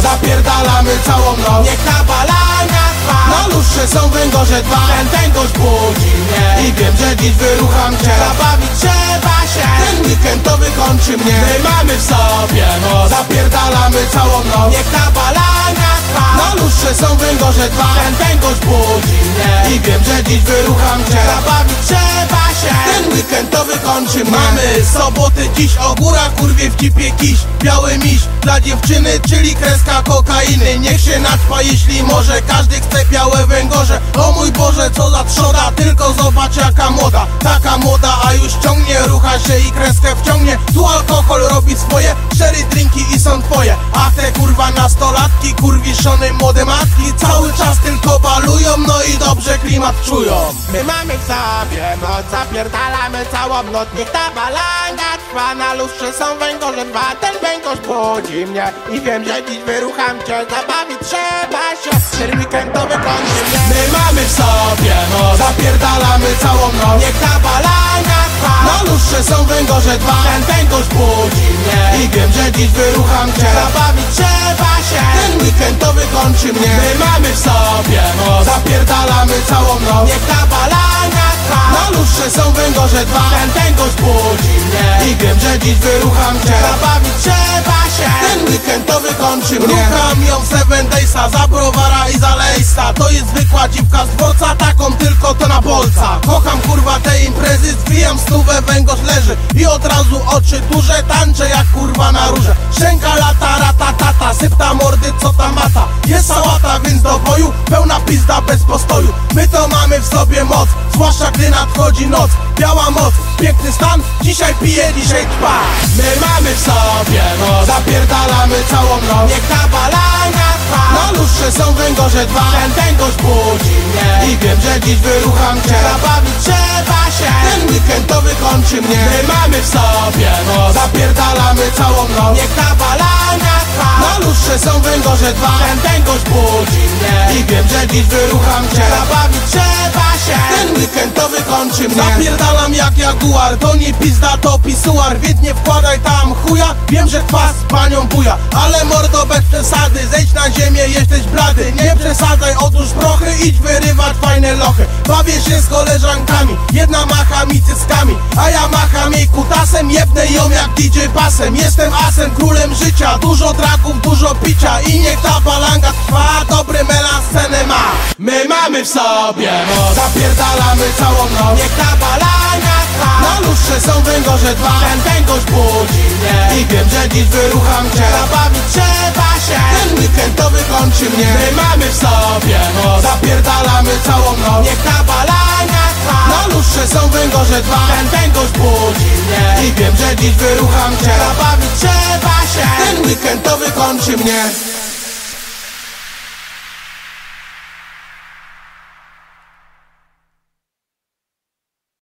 zapierdalamy całą noc. Niech ta balanga trwa, na lustrze są węgorze dwa. Ten gość budzi mnie i wiem, że dziś wyrucham cię. Zabawić trzeba się, ten weekend to wykończy mnie. My mamy w sobie moc, zapierdalamy całą noc. Niech ta balanga trwa, na lustrze są węgorze dwa. Ten gość budzi mnie i wiem, że dziś wyrucham cię. Zabawić trzeba się, ten weekend to wykończy mnie. Mamy soboty dziś, o górach kurwie w cipie kiś. Biały miś dla dziewczyny, czyli kreska kokainy. Niech się naćpa, jeśli może, każdy chce białe węgorze. O mój Boże, co za trzoda, tylko zobacz jaka młoda. Taka młoda, a już ciągnie, rucha się i kreskę wciągnie. Tu alkohol robi swoje, 4 drinki i są twoje. A te kurwa nastolatki, kurwiszone młode matki, cały czas tylko balują, no i dobrze klimat czują. My mamy w sobie moc, zapierdalamy całą noc. Niech ta balanga trwa, na lustrze są węgorze dwa. Ten węgorz budzi mnie i wiem, że dziś wyrucham cię. Zabawić trzeba się, ten weekend to wykończy mnie. My mamy w sobie moc, zapierdalamy całą noc. Niech ta balanga trwa, na lustrze są węgorze dwa. Ten węgorz budzi mnie i wiem, że dziś wyrucham cię. Zabawić trzeba się, ten weekend to wykończy mnie. My mamy w sobie moc, zapierdalamy całą noc. Niech ta balanga trwa, na lustrze są węgorze dwa. Ten gość budzi mnie i wiem, że dziś wyrucham cię. Zabawić trzeba się, ten weekend to wykończy mnie. Rucham ją w 7 Daysa, za browara i za lejsa. To jest zwykła dziwka z dworca, taką tylko to na bolca. Kocham kurwa te imprezy, zwijam stówę, węgorz leży i od razu oczy duże, tańczę jak kurwa na róże. Szczęka lata, ratatata, sypta mordy, co ta mata. Jest sałata, więc do boju, pełna pizda bez postoju. My to mamy w sobie moc, zwłaszcza gdy nadchodzi noc. Biała moc, piękny stan, dzisiaj piję, dzisiaj trwa. My mamy w sobie moc, zapierdalamy całą noc. Niech ta balanga trwa, na lustrze są węgorze dwa. Ten gość budzi mnie i wiem, że dziś wyrucham cię. Zabawić trzeba się, ten weekend to wykończy mnie. My mamy w sobie moc, zapierdalamy całą noc. Niech ta balanga trwa, na lustrze są węgorze dwa. Ten gość budzi mnie i wiem, że dziś wyrucham cię. Zabawić trzeba się, ten weekend to wykończy mnie. Zapierdalam jak jaguar, to nie pizda, to pisuar. Więc nie wkładaj tam chuja, wiem, że kwas z panią buja. Ale mordo bez przesady, zejdź na ziemię, jesteś blady. Nie przesadzaj, otóż prochy, idź wyrywać fajne lochy. Bawię się z koleżankami, jedna macha mi cyckami, a ja macham jej kutasem, jebnę ją jak DJ pasem. Jestem asem, królem życia, dużo dragów, dużo picia. I niech ta balanga trwa, dobry melascenę ma. My mamy w sobie moc, zapierdalamy całą noc. Niech ta balanga trwa, na lustrze są węgorze dwa. Ten gość budzi mnie i wiem, że dziś wyrucham cię. Zabawić trzeba się, ten weekend to wykończy mnie. My mamy w sobie moc, zapierdalamy całą noc. Niech ta balanga trwa, na lustrze są węgorze dwa. Ten gość budzi mnie i wiem, że dziś wyrucham cię. Zabawić trzeba się, ten weekend to wykończy mnie.